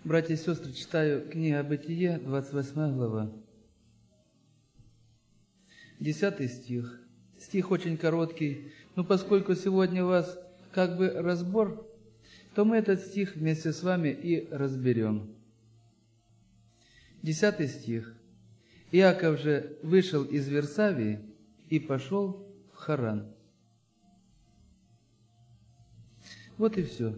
Братья и сестры, читаю книга Бытие, 28 глава. 10 стих. Стих очень короткий, но поскольку сегодня у вас как бы разбор, то мы этот стих вместе с вами и разберем. 10 стих. Иаков же вышел из Вирсавии и пошел в Харан. Вот и все.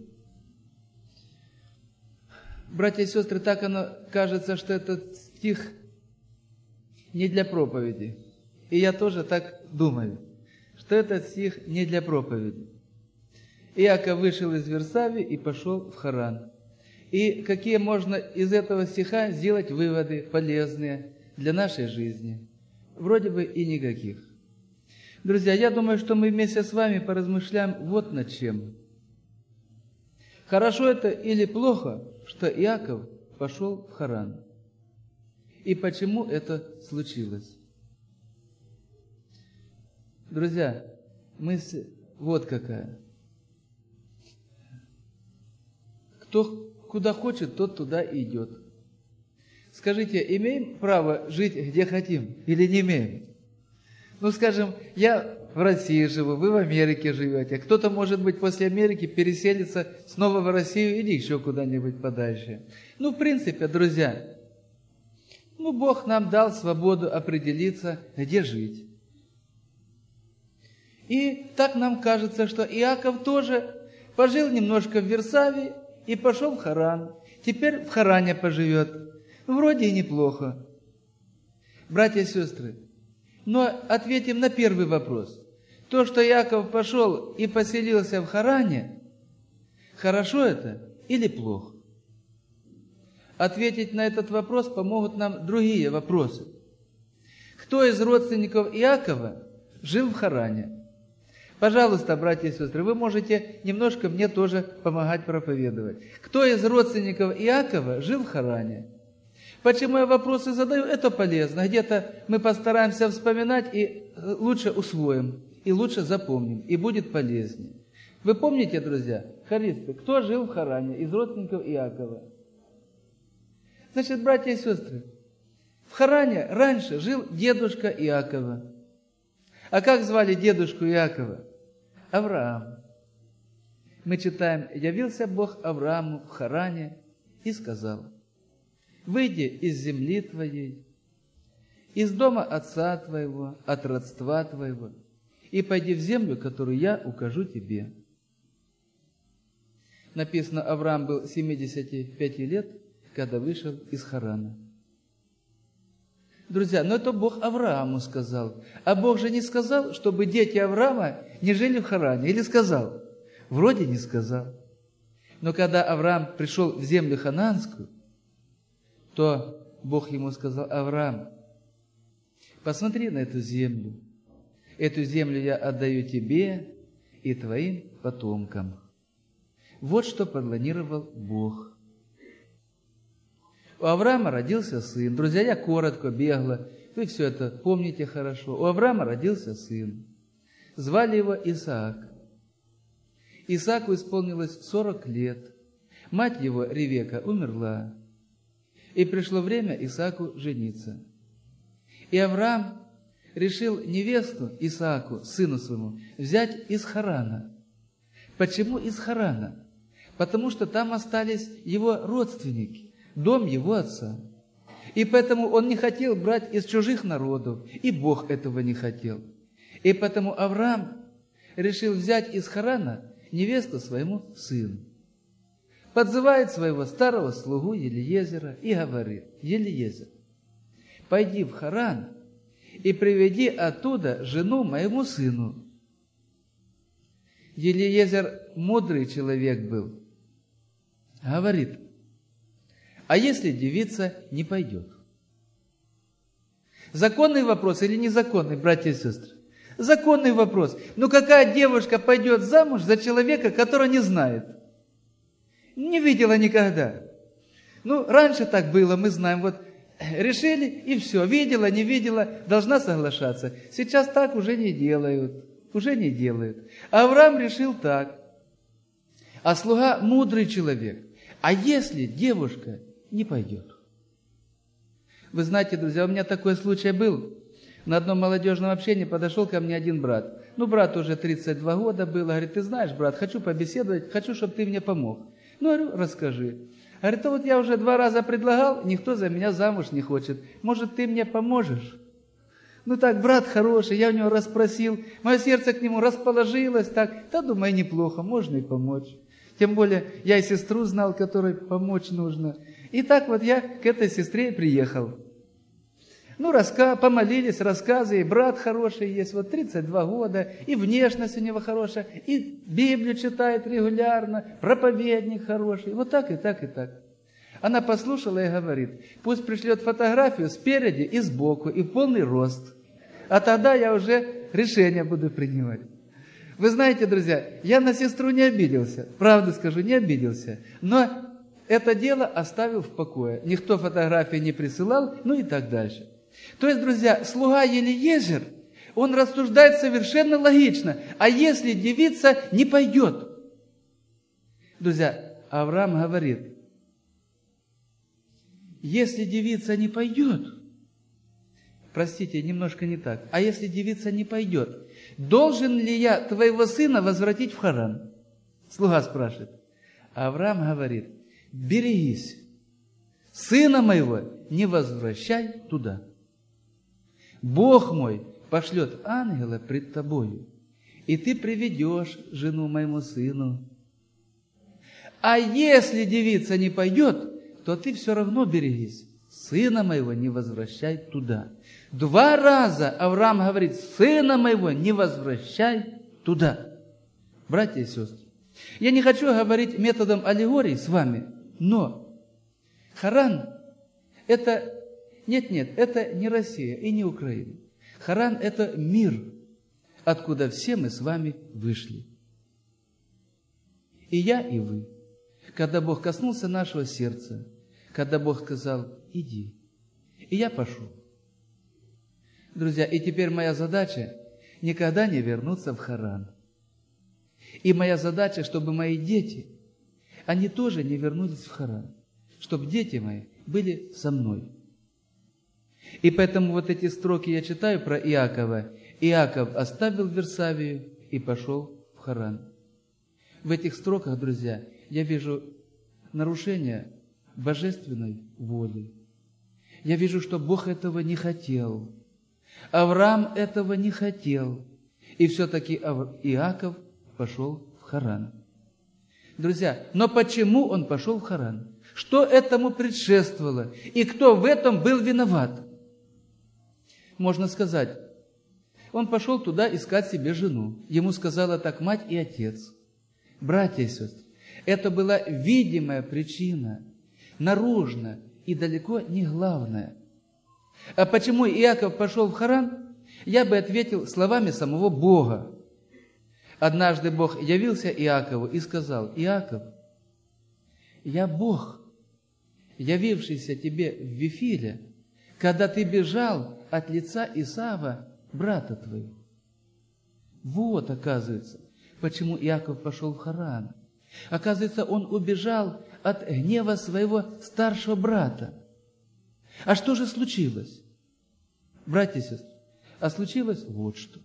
Братья и сестры, так оно кажется, что этот стих не для проповеди. И я тоже так думаю, что этот стих не для проповеди. Иаков вышел из Вирсавии и пошел в Харан. И какие можно из этого стиха сделать выводы полезные для нашей жизни? Вроде бы и никаких. Друзья, я думаю, что мы вместе с вами поразмышляем вот над чем. Хорошо это или плохо, что Иаков пошел в Харан? И почему это случилось? Друзья, мысль вот какая. Кто куда хочет, тот туда и идет. Скажите, имеем право жить где хотим или не имеем? Ну, скажем, я в России живу, вы в Америке живете. Кто-то, может быть, после Америки переселится снова в Россию или еще куда-нибудь подальше. Ну, в принципе, друзья, Бог нам дал свободу определиться, где жить. И так нам кажется, что Иаков тоже пожил немножко в Вирсавии и пошел в Харан. Теперь в Харане поживет. Вроде и неплохо. Братья и сестры, но ответим на первый вопрос. То, что Иаков пошел и поселился в Харане, хорошо это или плохо? Ответить на этот вопрос помогут нам другие вопросы. Кто из родственников Иакова жил в Харане? Пожалуйста, братья и сестры, вы можете немножко мне тоже помогать проповедовать. Кто из родственников Иакова жил в Харане? Почему я вопросы задаю? Это полезно. Где-то мы постараемся вспоминать и лучше усвоим, и лучше запомним, и будет полезнее. Вы помните, друзья, хористы, кто жил в Харане из родственников Иакова? Значит, братья и сестры, в Харане раньше жил дедушка Иакова. А как звали дедушку Иакова? Авраам. Мы читаем: «Явился Бог Аврааму в Харане и сказал: выйди из земли твоей, из дома отца твоего, от родства твоего, и пойди в землю, которую я укажу тебе». Написано, Авраам был 75 лет, когда вышел из Харана. Друзья, но это Бог Аврааму сказал. А Бог же не сказал, чтобы дети Авраама не жили в Харане. Или сказал? Вроде не сказал. Но когда Авраам пришел в землю ханаанскую, то Бог ему сказал: Авраам, посмотри на эту землю. Эту землю я отдаю тебе и твоим потомкам. Вот что планировал Бог. У Авраама родился сын. Друзья, я коротко, бегло. Вы все это помните хорошо. У Авраама родился сын. Звали его Исаак. Исааку исполнилось 40 лет. Мать его, Ревека, умерла. И пришло время Исааку жениться. И Авраам решил невесту Исааку, сыну своему, взять из Харана. Почему из Харана? Потому что там остались его родственники, дом его отца. И поэтому он не хотел брать из чужих народов, и Бог этого не хотел. И поэтому Авраам решил взять из Харана невесту своему сыну. Подзывает своего старого слугу Елиезера и говорит: Елиезер, пойди в Харан и приведи оттуда жену моему сыну. Елиезер мудрый человек был. Говорит: а если девица не пойдет? Законный вопрос или незаконный, братья и сестры? Законный вопрос. Но какая девушка пойдет замуж за человека, которого не знает? Не видела никогда. Раньше так было, мы знаем. Вот решили, и все. Видела, не видела, должна соглашаться. Сейчас так уже не делают. Уже не делают. А Авраам решил так. А слуга мудрый человек. А если девушка не пойдет? Вы знаете, друзья, у меня такой случай был. На одном молодежном общении подошел ко мне один брат. Брат уже 32 года был. Говорит, ты знаешь, брат, хочу побеседовать, хочу, чтобы ты мне помог. Говорю, расскажи. Говорит, вот я уже 2 раза предлагал, никто за меня замуж не хочет. Может, ты мне поможешь? Так, брат хороший, я у него расспросил. Мое сердце к нему расположилось так. Да, думаю, неплохо, можно и помочь. Тем более, я и сестру знал, которой помочь нужно. И так вот я к этой сестре приехал. Помолились, рассказы, и брат хороший есть, 32 года, и внешность у него хорошая, и Библию читает регулярно, проповедник хороший, вот так и так и так. Она послушала и говорит, пусть пришлет фотографию спереди и сбоку, и в полный рост, а тогда я уже решение буду принимать. Вы знаете, друзья, я на сестру не обиделся, правду скажу, не обиделся, но это дело оставил в покое. Никто фотографии не присылал, и так дальше. То есть, друзья, слуга Елиезер, он рассуждает совершенно логично. А если девица не пойдет? Друзья, Авраам говорит, если девица не пойдет, простите, немножко не так, а если девица не пойдет, должен ли я твоего сына возвратить в Харан? Слуга спрашивает. Авраам говорит, берегись, сына моего не возвращай туда. Бог мой пошлет ангела пред тобою, и ты приведешь жену моему сыну. А если девица не пойдет, то ты все равно берегись. Сына моего не возвращай туда. 2 раза Авраам говорит, сына моего не возвращай туда. Братья и сестры, я не хочу говорить методом аллегории с вами, но Харан это... Нет, это не Россия и не Украина. Харан – это мир, откуда все мы с вами вышли. И я, и вы. Когда Бог коснулся нашего сердца, когда Бог сказал, иди, и я пошел. Друзья, и теперь моя задача – никогда не вернуться в Харан. И моя задача, чтобы мои дети, они тоже не вернулись в Харан, чтобы дети мои были со мной. И поэтому эти строки я читаю про Иакова. Иаков оставил Версавию и пошел в Харан. В этих строках, друзья, я вижу нарушение божественной воли. Я вижу, что Бог этого не хотел. Авраам этого не хотел. И все-таки Иаков пошел в Харан. Друзья, но почему он пошел в Харан? Что этому предшествовало? И кто в этом был виноват? Можно сказать, он пошел туда искать себе жену. Ему сказала так мать и отец. Братья и сестры, это была видимая причина, наружная и далеко не главная. А почему Иаков пошел в Харан? Я бы ответил словами самого Бога. Однажды Бог явился Иакову и сказал, Иаков, я Бог, явившийся тебе в Вифиле, когда ты бежал от лица Исава, брата твоего. Вот, оказывается, почему Иаков пошел в Харан. Оказывается, он убежал от гнева своего старшего брата. А что же случилось? Братья и сестры, а случилось вот что.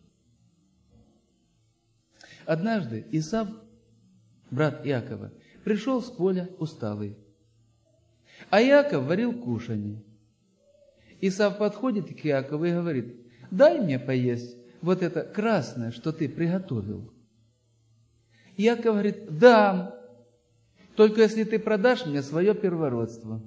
Однажды Исав, брат Иакова, пришел с поля усталый, а Иаков варил кушанье. Исав подходит к Иакову и говорит, дай мне поесть вот это красное, что ты приготовил. Иаков говорит, дам, только если ты продашь мне свое первородство.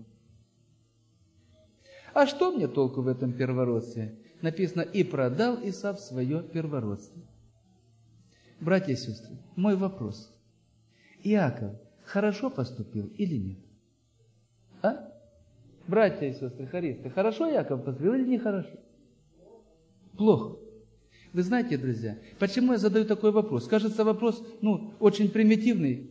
А что мне толку в этом первородстве? Написано, и продал Исав свое первородство. Братья и сестры, мой вопрос. Иаков хорошо поступил или нет? А? Братья и сестры, хористы, хорошо Иаков поступил или нехорошо? Плохо. Вы знаете, друзья, почему я задаю такой вопрос? Кажется, вопрос, очень примитивный.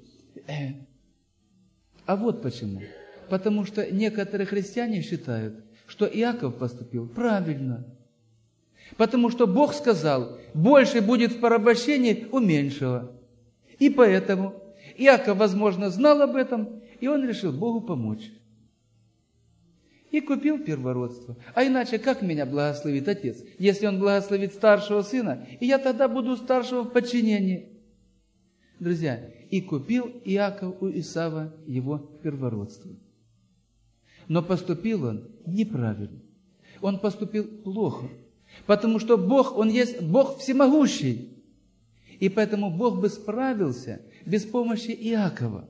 А вот почему. Потому что некоторые христиане считают, что Иаков поступил правильно. Потому что Бог сказал, больше будет в порабощении у меньшего. И поэтому Иаков, возможно, знал об этом и он решил Богу помочь. И купил первородство. А иначе как меня благословит отец, если он благословит старшего сына, и я тогда буду старшего в подчинении? Друзья, и купил Иаков у Исава его первородство. Но поступил он неправильно. Он поступил плохо. Потому что Бог, Он есть Бог всемогущий. И поэтому Бог бы справился без помощи Иакова.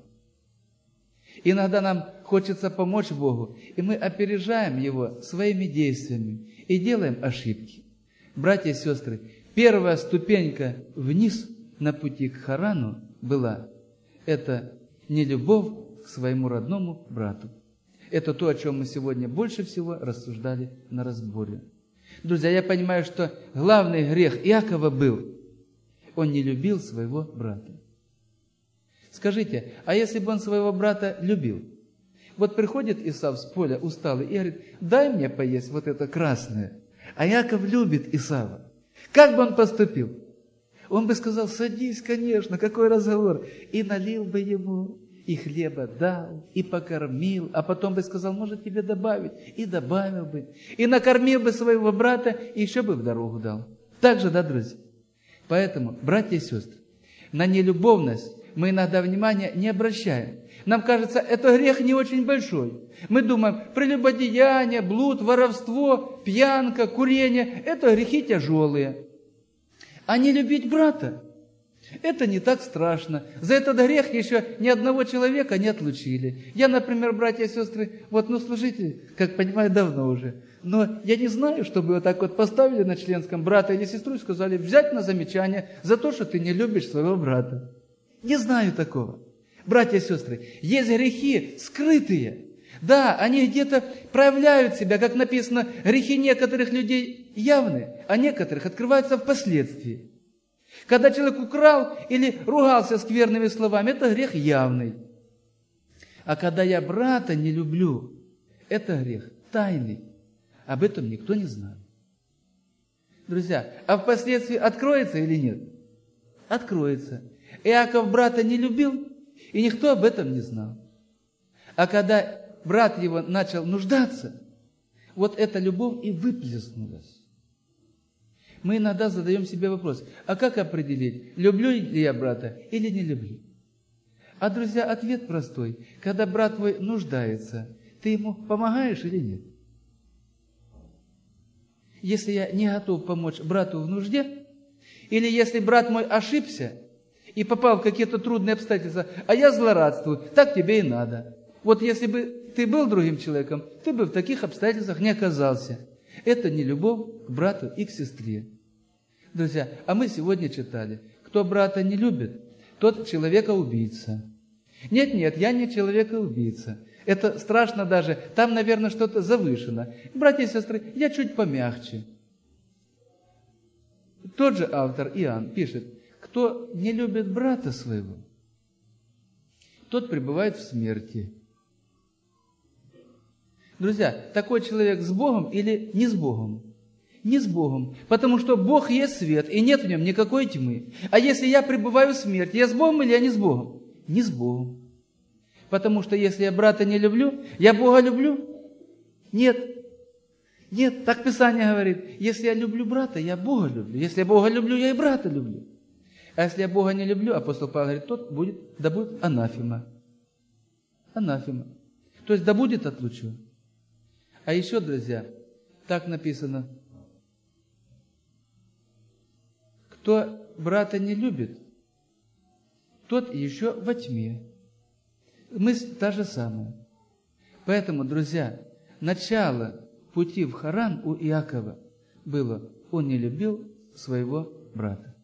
Иногда нам хочется помочь Богу, и мы опережаем Его своими действиями и делаем ошибки. Братья и сестры, первая ступенька вниз на пути к Харану была – это нелюбовь к своему родному брату. Это то, о чем мы сегодня больше всего рассуждали на разборе. Друзья, я понимаю, что главный грех Иакова был – он не любил своего брата. Скажите, а если бы он своего брата любил? Вот приходит Исав с поля усталый и говорит: дай мне поесть вот это красное. А Иаков любит Исава. Как бы он поступил? Он бы сказал: садись, конечно, какой разговор. И налил бы ему, и хлеба дал, и покормил. А потом бы сказал: может тебе добавить? И добавил бы. И накормил бы своего брата, и еще бы в дорогу дал. Так же, да, друзья? Поэтому, братья и сестры, на нелюбовность мы иногда внимания не обращаем. Нам кажется, это грех не очень большой. Мы думаем, прелюбодеяние, блуд, воровство, пьянка, курение – это грехи тяжелые. А не любить брата – это не так страшно. За этот грех еще ни одного человека не отлучили. Я, например, братья и сестры, служитель, как понимаю, давно уже. Но я не знаю, чтобы вот так вот поставили на членском брата или сестру и сказали: взять на замечание за то, что ты не любишь своего брата. Не знаю такого. Братья и сестры, есть грехи скрытые. Да, они где-то проявляют себя, как написано, грехи некоторых людей явны, а некоторых открываются впоследствии. Когда человек украл или ругался скверными словами, это грех явный. А когда я брата не люблю, это грех тайный. Об этом никто не знает. Друзья, а впоследствии откроется или нет? Откроется. Иаков брата не любил, и никто об этом не знал. А когда брат его начал нуждаться, вот эта любовь и выплеснулась. Мы иногда задаем себе вопрос: а как определить, люблю ли я брата или не люблю? А, друзья, ответ простой. Когда брат твой нуждается, ты ему помогаешь или нет? Если я не готов помочь брату в нужде, или если брат мой ошибся и попал в какие-то трудные обстоятельства, а я злорадствую, так тебе и надо. Вот если бы ты был другим человеком, ты бы в таких обстоятельствах не оказался. Это не любовь к брату и к сестре. Друзья, а мы сегодня читали: кто брата не любит, тот человека-убийца. Нет, я не человека-убийца. Это страшно даже, там, наверное, что-то завышено. Братья и сестры, я чуть помягче. Тот же автор Иоанн пишет: кто не любит брата своего, тот пребывает в смерти. Друзья, такой человек с Богом или не с Богом? Не с Богом, потому что Бог есть свет, и нет в нем никакой тьмы. А если я пребываю в смерти, я с Богом или я не с Богом? Не с Богом. Потому что если я брата не люблю, я Бога люблю? Нет. Нет, так Писание говорит: если я люблю брата, я Бога люблю. Если я Бога люблю, я и брата люблю. А если я Бога не люблю, апостол Павел говорит, тот будет, да будет анафема. Анафема. То есть да будет отлучен. А еще, друзья, так написано: кто брата не любит, тот еще во тьме. Мысль та же самая. Поэтому, друзья, начало пути в Харан у Иакова было: он не любил своего брата.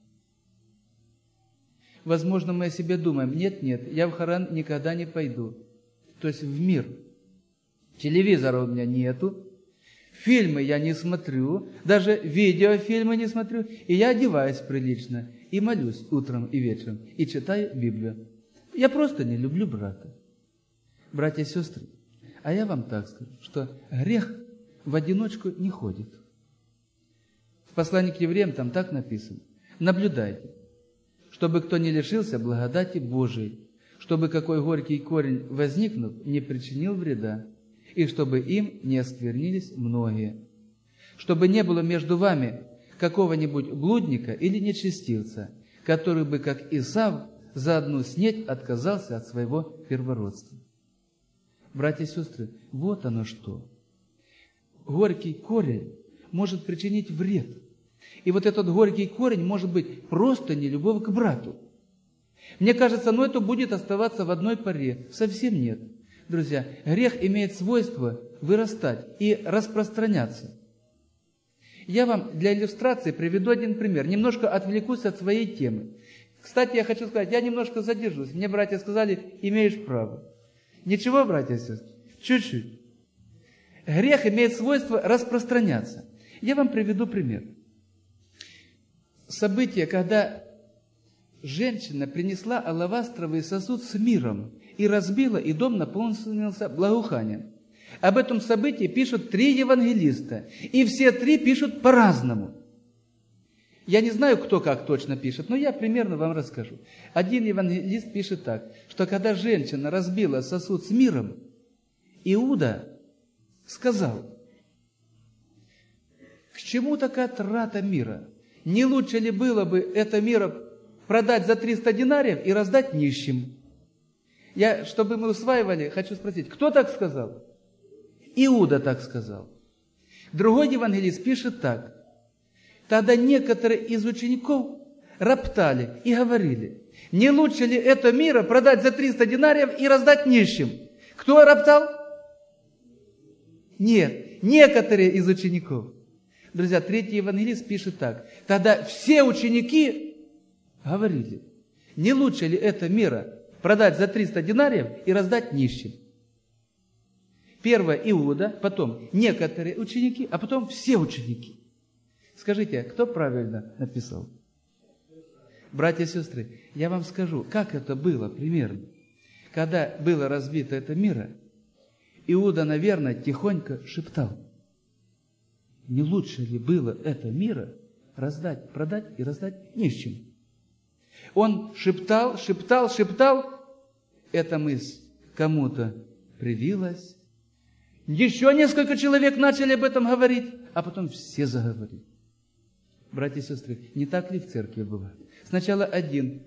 Возможно, мы о себе думаем: нет, я в Харан никогда не пойду. То есть в мир. Телевизора у меня нету, фильмы я не смотрю, даже видеофильмы не смотрю, и я одеваюсь прилично, и молюсь утром и вечером, и читаю Библию. Я просто не люблю брата. Братья и сестры, а я вам так скажу, что грех в одиночку не ходит. В послании к евреям там так написано: наблюдайте, чтобы кто не лишился благодати Божией, чтобы какой горький корень, возникнув, не причинил вреда, и чтобы им не осквернились многие, чтобы не было между вами какого-нибудь блудника или нечестивца, который бы, как Исав, за одну снеть отказался от своего первородства. Братья и сестры, вот оно что. Горький корень может причинить вред. И вот этот горький корень может быть просто нелюбовь к брату. Мне кажется, это будет оставаться в одной паре. Совсем нет. Друзья, грех имеет свойство вырастать и распространяться. Я вам для иллюстрации приведу один пример. Немножко отвлекусь от своей темы. Кстати, я хочу сказать, я немножко задержусь. Мне братья сказали, имеешь право. Ничего, братья и сестры? Чуть-чуть. Грех имеет свойство распространяться. Я вам приведу пример. Событие, когда женщина принесла алавастровый сосуд с миром и разбила, и дом наполнился благоуханием. Об этом событии пишут 3 евангелиста, и все 3 пишут по-разному. Я не знаю, кто как точно пишет, но я примерно вам расскажу. Один евангелист пишет так, что когда женщина разбила сосуд с миром, Иуда сказал: к чему такая трата мира? Не лучше ли было бы это миро продать за 300 динариев и раздать нищим? Чтобы мы усваивали, хочу спросить, кто так сказал? Иуда так сказал. Другой евангелист пишет так. Тогда некоторые из учеников роптали и говорили: не лучше ли это миро продать за 300 динариев и раздать нищим? Кто роптал? Нет, некоторые из учеников. Друзья, 3-й евангелист пишет так. Тогда все ученики говорили: не лучше ли это миро продать за 300 динариев и раздать нищим? Первое Иуда, потом некоторые ученики, а потом все ученики. Скажите, кто правильно написал? Братья и сестры, я вам скажу, как это было примерно. Когда было разбито это миро, Иуда, наверное, тихонько шептал: не лучше ли было это миро раздать, продать и раздать нищим? Он шептал. Эта мысль кому-то привилась. Еще несколько человек начали об этом говорить, а потом все заговорили. Братья и сестры, не так ли в церкви бывает? Сначала один,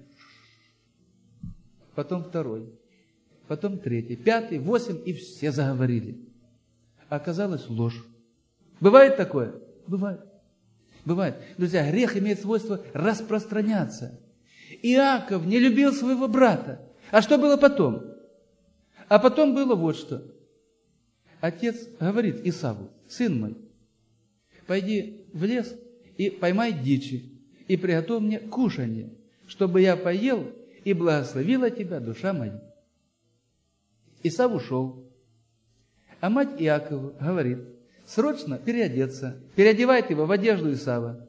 потом второй, потом 3, 5, 8, и все заговорили. А оказалось ложь. Бывает такое? Бывает. Бывает. Друзья, грех имеет свойство распространяться. Иаков не любил своего брата. А что было потом? А потом было вот что. Отец говорит Исаву: сын мой, пойди в лес и поймай дичи, и приготовь мне кушанье, чтобы я поел, и благословила тебя душа моя. Исав ушел. А мать Иакова говорит: срочно переодеться. Переодевает его в одежду Исава.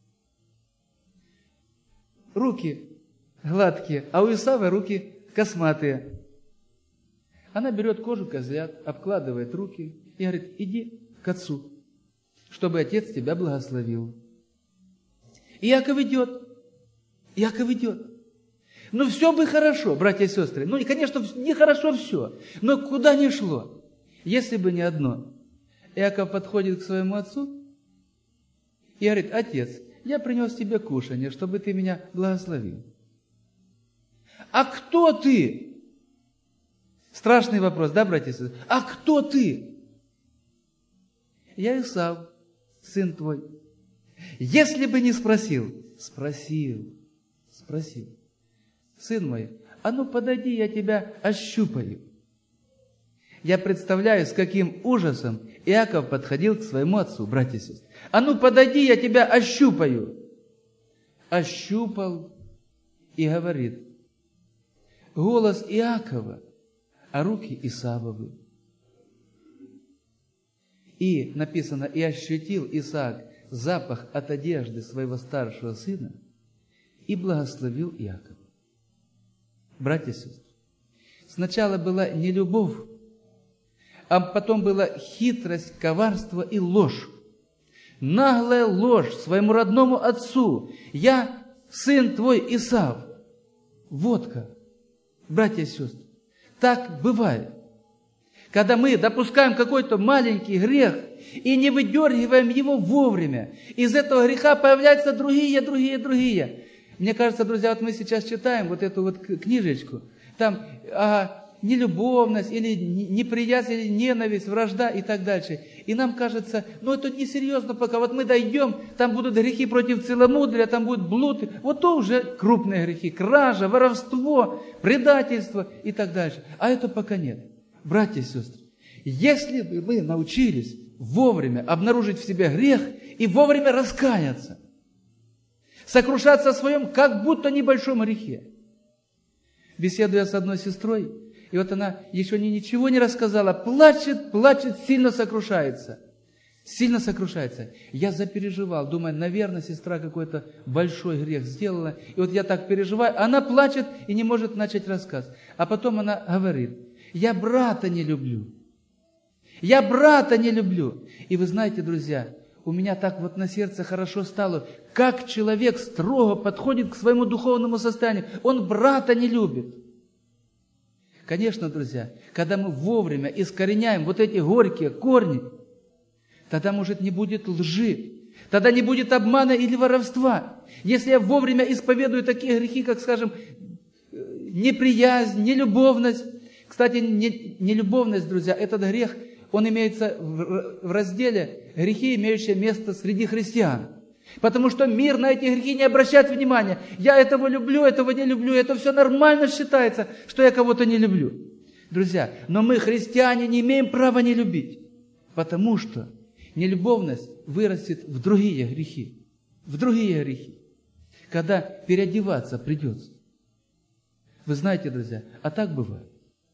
Руки гладкие, а у Исава руки косматые. Она берет кожу козлят, обкладывает руки и говорит: иди к отцу, чтобы отец тебя благословил. Иаков идет. Ну, все бы хорошо, братья и сестры. Ну, и, конечно, нехорошо все. Но куда ни шло, если бы не одно. Иаков подходит к своему отцу и говорит: отец, я принес тебе кушанье, чтобы ты меня благословил. А кто ты? Страшный вопрос, да, братья и сестры? А кто ты? Я Исав, сын твой. Если бы не спросил, спросил. Сын мой, а ну подойди, я тебя ощупаю. Я представляю, с каким ужасом Иаков подходил к своему отцу, братья и сестры. А ну подойди, я тебя ощупаю. Ощупал и говорит: голос Иакова, а руки Исавовы. И написано: и ощутил Исаак запах от одежды своего старшего сына и благословил Иакова. Братья и сестры, сначала была не любовь, а потом была хитрость, коварство и ложь. Наглая ложь своему родному отцу: я сын твой Исав. Вот как. братья и сестры, так бывает. Когда мы допускаем какой-то маленький грех и не выдергиваем его вовремя, из этого греха появляются другие. Мне кажется, друзья, вот мы сейчас читаем вот эту вот книжечку, там нелюбовность, или неприязнь, или ненависть, вражда и так дальше. И нам кажется, это несерьезно пока. Вот мы дойдем, там будут грехи против целомудрия, там будет блуд. Вот то уже крупные грехи. Кража, воровство, предательство и так дальше. А это пока нет. Братья и сестры, если бы мы научились вовремя обнаружить в себе грех и вовремя раскаяться, сокрушаться о своем как будто небольшом грехе. Беседуя с одной сестрой, и вот она еще ничего не рассказала, плачет, сильно сокрушается. Я запереживал, думаю, наверное, сестра какой-то большой грех сделала. И вот я так переживаю, она плачет и не может начать рассказ. А потом она говорит: я брата не люблю. И вы знаете, друзья, у меня так вот на сердце хорошо стало, как человек строго подходит к своему духовному состоянию. Он брата не любит. Конечно, друзья, когда мы вовремя искореняем вот эти горькие корни, тогда, может, не будет лжи, тогда не будет обмана или воровства. Если я вовремя исповедую такие грехи, как, скажем, неприязнь, нелюбовность. Кстати, нелюбовность, друзья, этот грех, он имеется в разделе «Грехи, имеющие место среди христиан». Потому что мир на эти грехи не обращает внимания. Я этого люблю, этого не люблю. Это все нормально считается, что я кого-то не люблю. Друзья, но мы, христиане, не имеем права не любить. Потому что нелюбовность вырастет в другие грехи. Когда переодеваться придется. Вы знаете, друзья, а так бывает.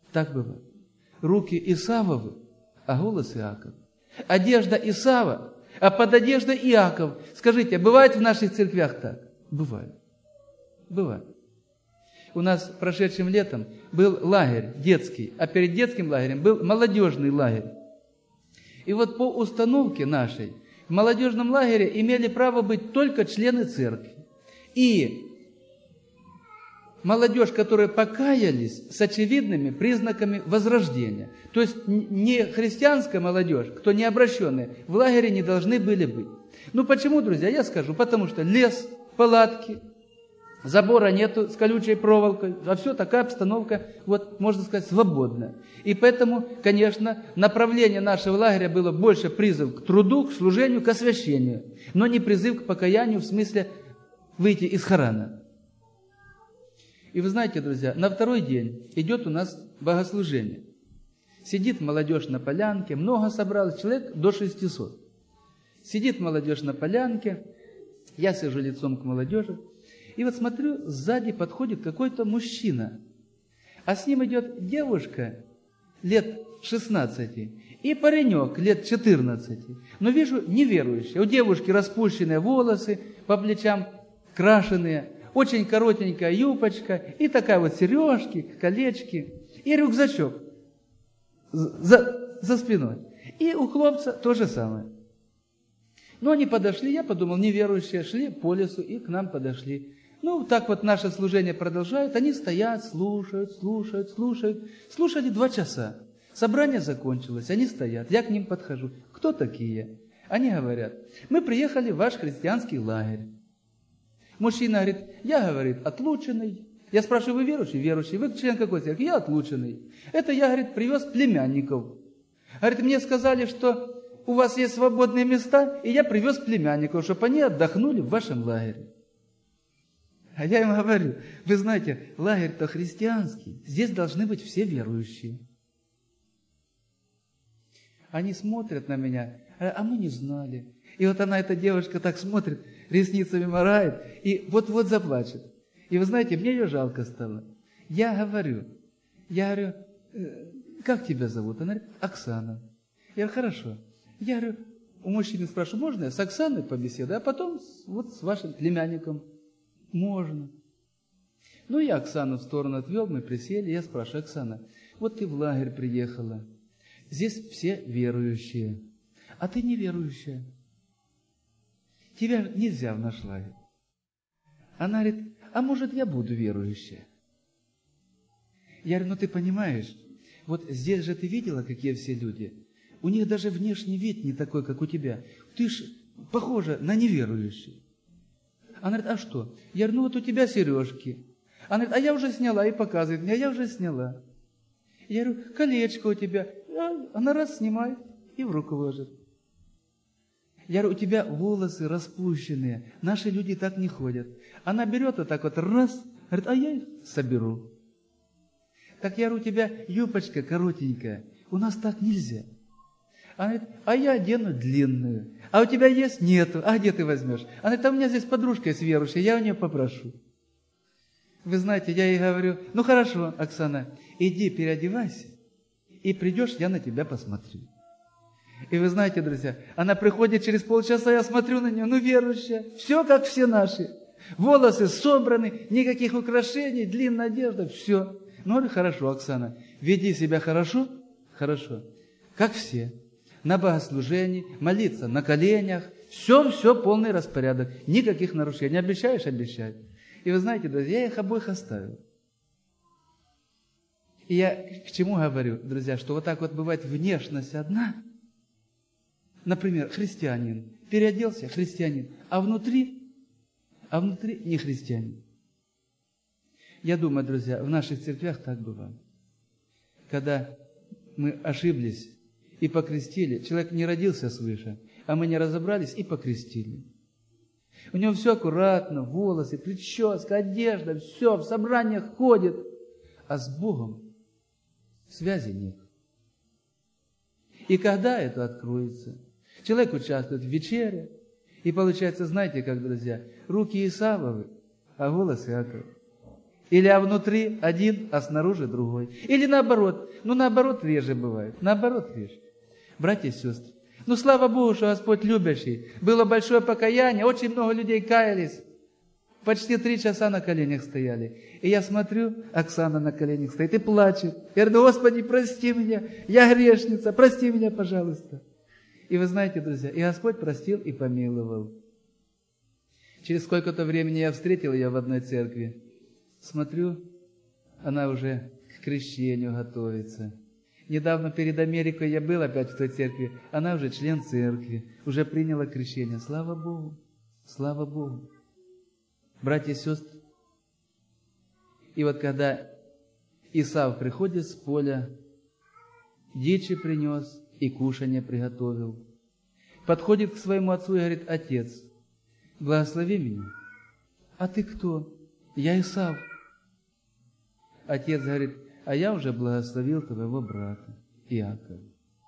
Руки Исавовы, а голос Иаков. Одежда Исава, а под одеждой Иаков. Скажите, бывает в наших церквях так? Бывает. У нас прошедшим летом был лагерь детский, а перед детским лагерем был молодежный лагерь. И вот по установке нашей в молодежном лагере имели право быть только члены церкви. И молодежь, которые покаялись с очевидными признаками возрождения. То есть не христианская молодежь, кто не обращенные, в лагере не должны были быть. Почему, друзья? Я скажу, потому что лес, палатки, забора нету с колючей проволокой, а все такая обстановка, можно сказать, свободная. И поэтому, конечно, направление нашего лагеря было больше призыв к труду, к служению, к освящению, но не призыв к покаянию в смысле выйти из Харана. И вы знаете, друзья, на второй день идет у нас богослужение. Сидит молодежь на полянке, много собралось, человек до 600. Сидит молодежь на полянке, я сижу лицом к молодежи, и вот смотрю, сзади подходит какой-то мужчина, а с ним идет девушка лет 16 и паренек лет 14. Но вижу, неверующие. У девушки распущенные волосы, по плечам крашеные, очень коротенькая юбочка, и такая вот сережки, колечки, и рюкзачок за спиной. И у хлопца то же самое. Но они подошли, я подумал, неверующие, шли по лесу и к нам подошли. Так вот наше служение продолжает, они стоят, слушают. Слушали 2 часа. Собрание закончилось, они стоят, я к ним подхожу. Кто такие? Они говорят: мы приехали в ваш христианский лагерь. Мужчина говорит: я, отлученный. Я спрашиваю: вы верующий? Верующий. Вы член какой церкви? Я отлученный. Это я, привез племянников. Мне сказали, что у вас есть свободные места, и я привез племянников, чтобы они отдохнули в вашем лагере. А я им говорю: вы знаете, лагерь-то христианский, здесь должны быть все верующие. Они смотрят на меня, а мы не знали. И вот она, эта девушка, так смотрит, ресницами морает, и вот-вот заплачет. И вы знаете, мне ее жалко стало. Я говорю, как тебя зовут? Она говорит: Оксана. Я говорю: хорошо. Я говорю, у мужчины спрашиваю: можно я с Оксаной побеседую, а потом с вашим племянником? Можно. Я Оксану в сторону отвел, мы присели, я спрашиваю: Оксана, вот ты в лагерь приехала, здесь все верующие, а ты неверующая. Тебя нельзя в наш лагерь. Она говорит: а может, я буду верующая? Я говорю, ну ты понимаешь, вот здесь же ты видела, какие все люди? У них даже внешний вид не такой, как у тебя. Ты ж похожа на неверующий. Она говорит, а что? Я говорю, ну вот у тебя сережки. Она говорит, а я уже сняла, и показывает мне, а я уже сняла. Я говорю, колечко у тебя. Она раз снимает и в руку ложит. Я говорю, у тебя волосы распущенные, наши люди так не ходят. Она берет вот так вот, раз, говорит, а я их соберу. Так я говорю, у тебя юбочка коротенькая, у нас так нельзя. Она говорит, а я одену длинную. А у тебя есть? Нету. А где ты возьмешь? Она говорит, а у меня здесь подружка есть верующая, я у нее попрошу. Вы знаете, я ей говорю, ну хорошо, Оксана, иди переодевайся, и придешь, я на тебя посмотрю. И вы знаете, друзья, она приходит через полчаса, я смотрю на нее, ну верующая, все как все наши. Волосы собраны, никаких украшений, длинная одежда, все. Ну, говорю, хорошо, Оксана, веди себя хорошо, хорошо, как все. На богослужении, молиться на коленях, все полный распорядок, никаких нарушений. Обещаешь? Обещай. И вы знаете, друзья, я их обоих оставил. И я к чему говорю, друзья, что вот так вот бывает внешность одна. Например, христианин, переоделся христианин, а внутри не христианин. Я думаю, друзья, в наших церквях так бывает. Когда мы ошиблись и покрестили, человек не родился свыше, а мы не разобрались и покрестили. У него все аккуратно, волосы, прическа, одежда, все, в собраниях ходит, а с Богом связи нет. И когда это откроется? Человек участвует в вечере, и получается, знаете как, друзья, руки Исавовы, а волосы Иакова. Или а внутри один, а снаружи другой. Или наоборот. Ну, наоборот реже бывает. Наоборот реже. Братья и сестры, ну, слава Богу, что Господь любящий. Было большое покаяние, очень много людей каялись. Почти 3 часа на коленях стояли. И я смотрю, Оксана на коленях стоит и плачет. Я говорю, Господи, прости меня, я грешница, прости меня, пожалуйста. И вы знаете, друзья, и Господь простил и помиловал. Через сколько-то времени я встретил ее в одной церкви. Смотрю, она уже к крещению готовится. Недавно перед Америкой я был опять в той церкви. Она уже член церкви, уже приняла крещение. Слава Богу, слава Богу. Братья и сестры, и вот когда Исав приходит с поля, дичи принес и кушанье приготовил, подходит к своему отцу и говорит, отец, благослови меня. А ты кто? Я Исав. Отец говорит, а я уже благословил твоего брата Иакова.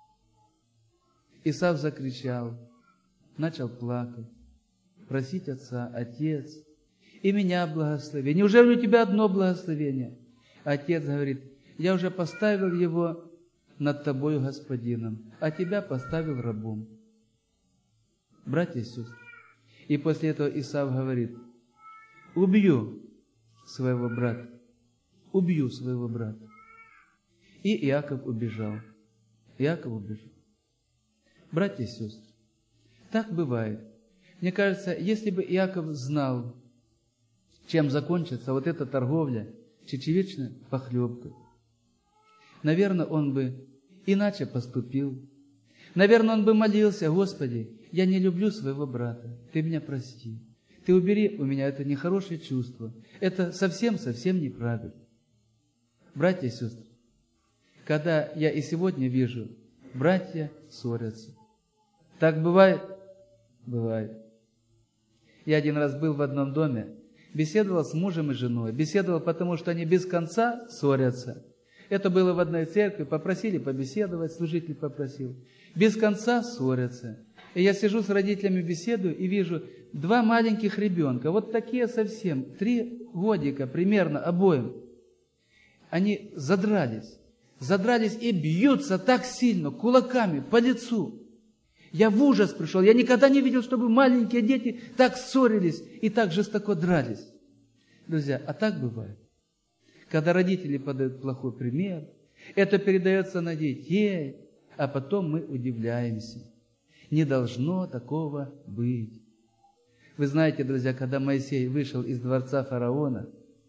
Исав закричал, начал плакать, просить отца, отец, и меня благослови. Неужели у тебя одно благословение? Отец говорит, я уже поставил его над тобою господином, а тебя поставил рабом. Братья и сестры. И после этого Исав говорит, убью своего брата. Убью своего брата. И Иаков убежал. Иаков убежал. Братья и сестры, так бывает. Мне кажется, если бы Иаков знал, чем закончится вот эта торговля чечевичной похлебкой, наверное, он бы иначе поступил. Наверное, он бы молился, Господи, я не люблю своего брата, Ты меня прости. Ты убери у меня это нехорошее чувство. Это совсем неправильно. Братья и сестры, когда я и сегодня вижу, братья ссорятся. Так бывает? Бывает. Я один раз был в одном доме, беседовал с мужем и женой. Беседовал, потому что они без конца ссорятся. Это было в одной церкви, попросили побеседовать, служитель попросил. Без конца ссорятся. И я сижу с родителями, беседую и вижу 2 маленьких ребенка, вот такие совсем, 3 годика примерно обоим. Они задрались и бьются так сильно, кулаками по лицу. Я в ужас пришел, я никогда не видел, чтобы маленькие дети так ссорились и так жестоко дрались. Друзья, а так бывает. Когда родители подают плохой пример, это передается на детей, а потом мы удивляемся. Не должно такого быть. Вы знаете, друзья, когда Моисей вышел из дворца фараона,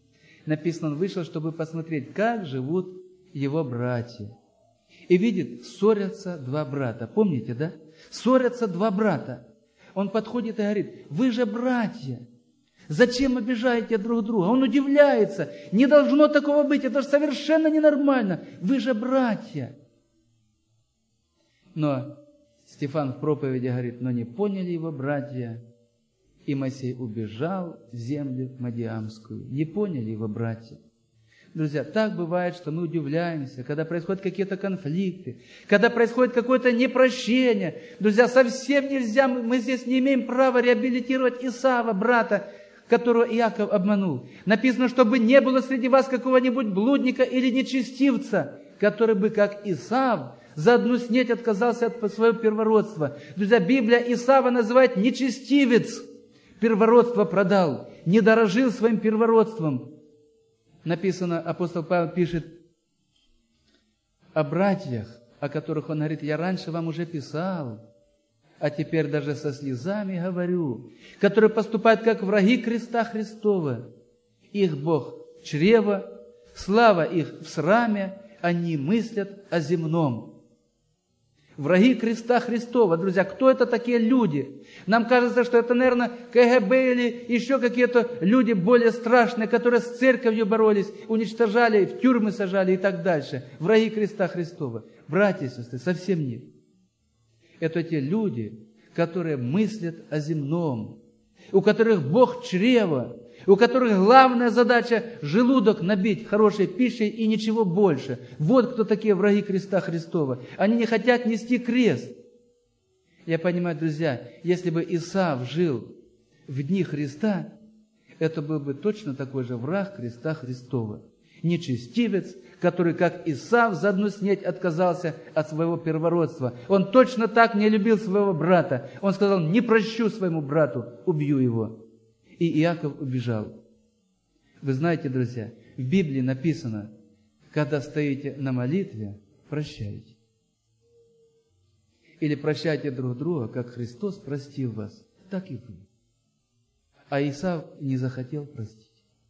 Написано, он вышел, чтобы посмотреть, как живут его братья. И видит, ссорятся два брата. Помните, да? Ссорятся два брата. Он подходит и говорит, вы же братья. Зачем обижаете друг друга? Он удивляется. Не должно такого быть. Это же совершенно ненормально. Вы же братья. Но Стефан в проповеди говорит, но не поняли его братья. И Моисей убежал в землю Мадиамскую. Не поняли его братья. Друзья, так бывает, что мы удивляемся, когда происходят какие-то конфликты, когда происходит какое-то непрощение. Друзья, совсем нельзя, мы здесь не имеем права реабилитировать Исава, брата, которого Иаков обманул. Написано, чтобы не было среди вас какого-нибудь блудника или нечестивца, который бы, как Исав, за одну снеть отказался от своего первородства. Друзья, Библия Исава называет нечестивец. Первородство продал, не дорожил своим первородством. Написано, апостол Павел пишет о братьях, о которых он говорит, я раньше вам уже писал, а теперь даже со слезами говорю, которые поступают как враги креста Христова. Их Бог чрево, слава их в сраме, они мыслят о земном. Враги креста Христова. Друзья, кто это такие люди? Нам кажется, что это, наверное, КГБ или еще какие-то люди более страшные, которые с церковью боролись, уничтожали, в тюрьмы сажали и так дальше. Враги креста Христова. Братья и сестры, совсем нет. Это те люди, которые мыслят о земном, у которых Бог чрево, у которых главная задача желудок набить хорошей пищей и ничего больше. Вот кто такие враги креста Христова. Они не хотят нести крест. Я понимаю, друзья, если бы Исав жил в дни Христа, это был бы точно такой же враг креста Христова. Нечестивец, который, как Исав, за одну снеть отказался от своего первородства. Он точно так не любил своего брата. Он сказал, не прощу своему брату, убью его. И Иаков убежал. Вы знаете, друзья, в Библии написано, когда стоите на молитве, прощайте. Или прощайте друг друга, как Христос простил вас, так и вы. А Исав не захотел простить.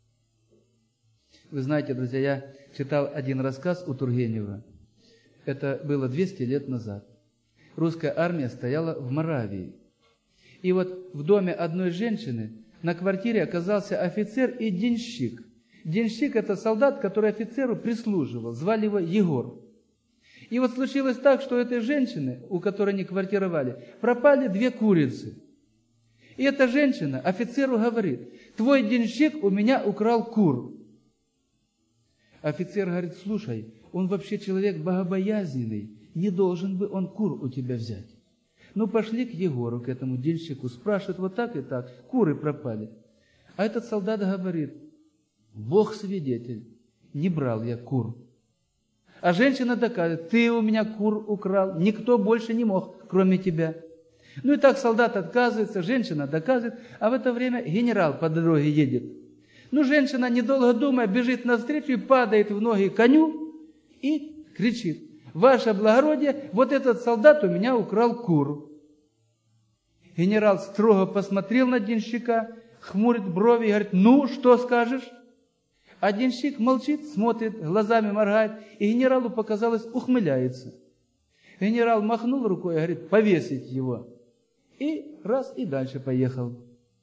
Вы знаете, друзья, я читал один рассказ у Тургенева. Это было 200 лет назад. Русская армия стояла в Моравии. И вот в доме одной женщины на квартире оказался офицер и денщик. Денщик – это солдат, который офицеру прислуживал. Звали его Егор. И вот случилось так, что у этой женщины, у которой они квартировали, пропали 2 курицы. И эта женщина офицеру говорит, твой денщик у меня украл кур. Офицер говорит, слушай, он вообще человек богобоязненный, не должен бы он кур у тебя взять. Ну, пошли к Егору, к этому денщику, спрашивают вот так и так, куры пропали. А этот солдат говорит, Бог свидетель, не брал я кур. А женщина доказывает, ты у меня кур украл, никто больше не мог, кроме тебя. Ну и так солдат отказывается, женщина доказывает, а в это время генерал по дороге едет. Ну, женщина, недолго думая, бежит навстречу и падает в ноги коню и кричит, ваше благородие, вот этот солдат у меня украл кур. Генерал строго посмотрел на денщика, хмурит брови и говорит, ну, что скажешь? А денщик молчит, смотрит, глазами моргает, и генералу показалось, ухмыляется. Генерал махнул рукой и говорит, повесить его. И раз, и дальше поехал.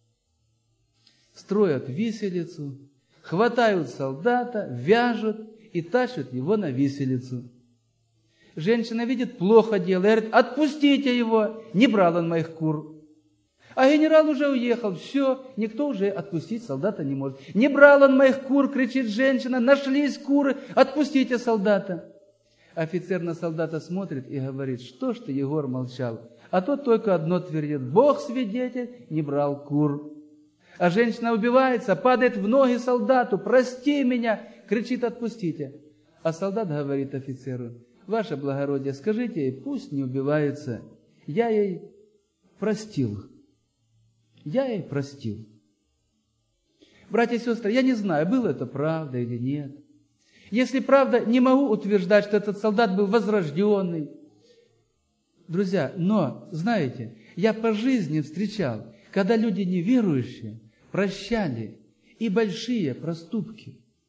Строят виселицу, хватают солдата, вяжут и тащат его на виселицу. Женщина видит, плохо делает, говорит, отпустите его, не брал он моих кур. А генерал уже уехал, все, никто уже отпустить солдата не может. Не брал он моих кур, кричит женщина, нашлись куры, отпустите солдата. Офицер на солдата смотрит и говорит, что ж ты, Егор, молчал? А тот только одно твердит, Бог свидетель, не брал кур. А женщина убивается, падает в ноги солдату, прости меня, кричит, отпустите. А солдат говорит офицеру, ваше благородие, скажите ей, пусть не убивается, я ей простил. Я ей простил. Братья и сестры, я не знаю, было это правда или нет. Если правда, не могу утверждать, что этот солдат был возрожденный. Друзья, но, знаете, я по жизни встречал, когда люди неверующие прощали и большие проступки.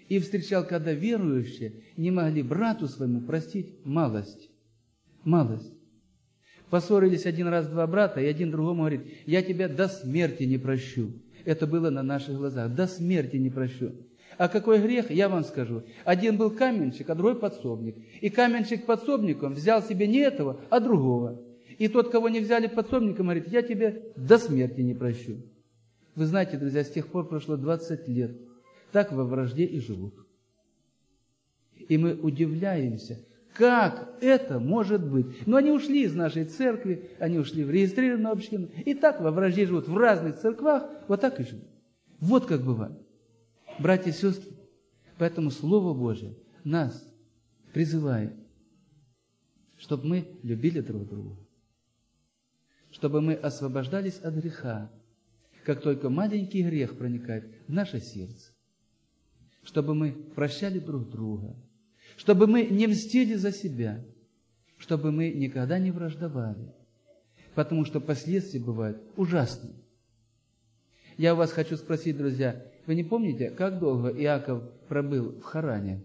и встречал, когда верующие не могли брату своему простить малость. Малость. Поссорились один раз два брата, и один другому говорит: я тебя до смерти не прощу. Это было на наших глазах. До смерти не прощу. А какой грех, я вам скажу. Один был каменщик, а другой подсобник. И каменщик подсобником взял себе не этого, а другого. И тот, кого не взяли подсобником, говорит: я тебя до смерти не прощу. Вы знаете, друзья, с тех пор прошло 20 лет. Так во вражде и живут. И мы удивляемся, как это может быть. Но они ушли из нашей церкви, они ушли в регистрированную общину. И так во вражде живут в разных церквах, вот так и живут. Вот как бывает. Братья и сестры, поэтому Слово Божие нас призывает, чтобы мы любили друг друга, чтобы мы освобождались от греха, как только маленький грех проникает в наше сердце, чтобы мы прощали друг друга, чтобы мы не мстили за себя, чтобы мы никогда не враждовали, потому что последствия бывают ужасные. Я у вас хочу спросить, друзья, вы не помните, как долго Иаков пробыл в Харане?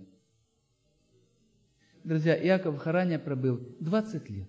Друзья, Иаков в Харане пробыл 20 лет.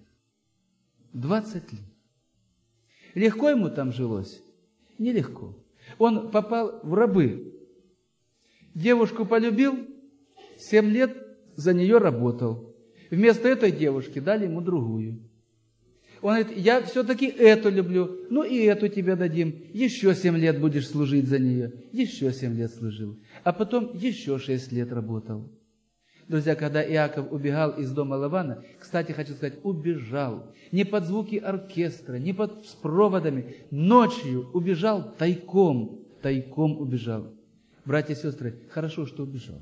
20 лет. Легко ему там жилось? Нелегко. Он попал в рабы. Девушку полюбил, 7 лет за нее работал. Вместо этой девушки дали ему другую. Он говорит: я все-таки эту люблю, ну и эту тебе дадим. Еще 7 лет будешь служить за нее. Еще 7 лет служил. А потом еще 6 лет работал. Друзья, когда Иаков убегал из дома Лавана, кстати, хочу сказать, убежал. Не под звуки оркестра, не с проводами. Ночью убежал тайком. Тайком убежал. Братья и сестры, хорошо, что убежал.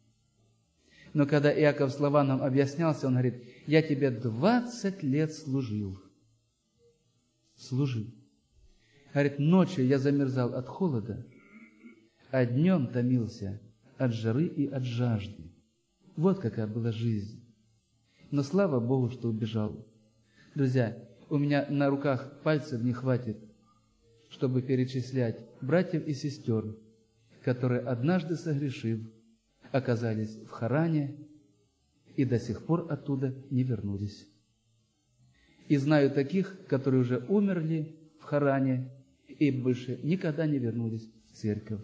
Но когда Иаков с Лаваном объяснялся, он говорит: я тебе 20 лет служил. Служил. Говорит: ночью я замерзал от холода, а днем томился от жары и от жажды. Вот какая была жизнь. Но слава Богу, что убежал. Друзья, у меня на руках пальцев не хватит, чтобы перечислять братьев и сестер, которые, однажды согрешив, оказались в Харане и до сих пор оттуда не вернулись. И знаю таких, которые уже умерли в Харане и больше никогда не вернулись в церковь.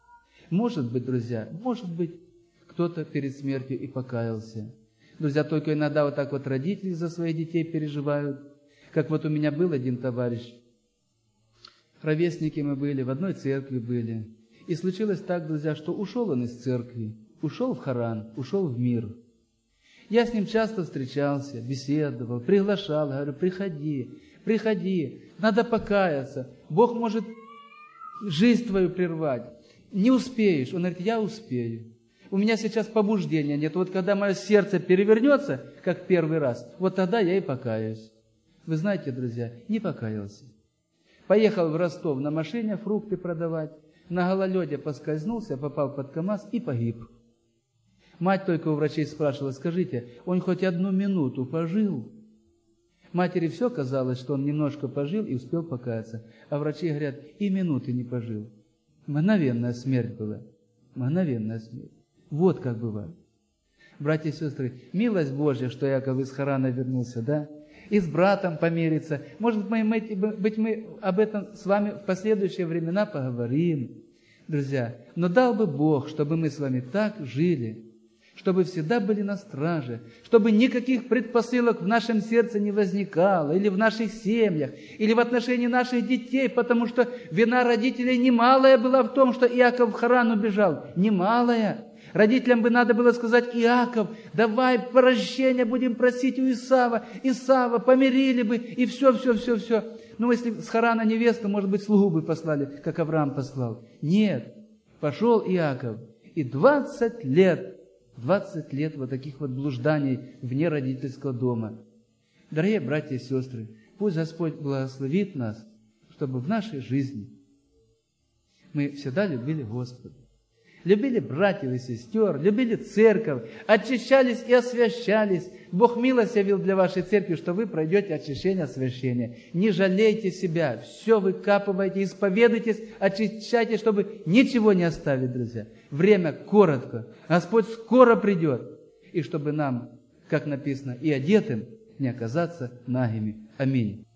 Может быть, друзья, может быть, кто-то перед смертью и покаялся. Друзья, только иногда вот так вот родители за своих детей переживают. Как вот у меня был один товарищ, ровесники мы были, в одной церкви были. И случилось так, друзья, что ушел он из церкви, ушел в Харан, ушел в мир. Я с ним часто встречался, беседовал, приглашал, говорю: приходи, приходи, надо покаяться. Бог может жизнь твою прервать. Не успеешь. Он говорит: я успею. У меня сейчас побуждения нет. Вот когда мое сердце перевернется, как первый раз, вот тогда я и покаюсь. Вы знаете, друзья, не покаялся. Поехал в Ростов на машине фрукты продавать, на гололеде поскользнулся, попал под КамАЗ и погиб. Мать только у врачей спрашивала: скажите, он хоть 1 минуту пожил? Матери все казалось, что он немножко пожил и успел покаяться. А врачи говорят: и минуты не пожил. Мгновенная смерть была. Мгновенная смерть. Вот как бывает. Братья и сестры, милость Божья, что Иаков из Харана вернулся, да? И с братом помириться. Может быть, мы об этом с вами в последующие времена поговорим, друзья. Но дал бы Бог, чтобы мы с вами так жили, чтобы всегда были на страже, чтобы никаких предпосылок в нашем сердце не возникало, или в наших семьях, или в отношении наших детей, потому что вина родителей немалая была в том, что Иаков в Харан убежал. Немалая. Родителям бы надо было сказать: Иаков, давай прощения будем просить у Исава. Исава помирили бы, и все. Ну, если с Харана невесту, может быть, слугу бы послали, как Авраам послал. Нет, пошел Иаков, и 20 лет вот таких вот блужданий вне родительского дома. Дорогие братья и сестры, пусть Господь благословит нас, чтобы в нашей жизни мы всегда любили Господа. любили братьев и сестер, любили церковь, очищались и освящались. Бог милость явил для вашей церкви, что вы пройдете очищение, освящение. Не жалейте себя, все выкапывайте, исповедуйтесь, очищайтесь, чтобы ничего не оставить, друзья. Время коротко, Господь скоро придет. И чтобы нам, как написано, и одетым не оказаться нагими. Аминь.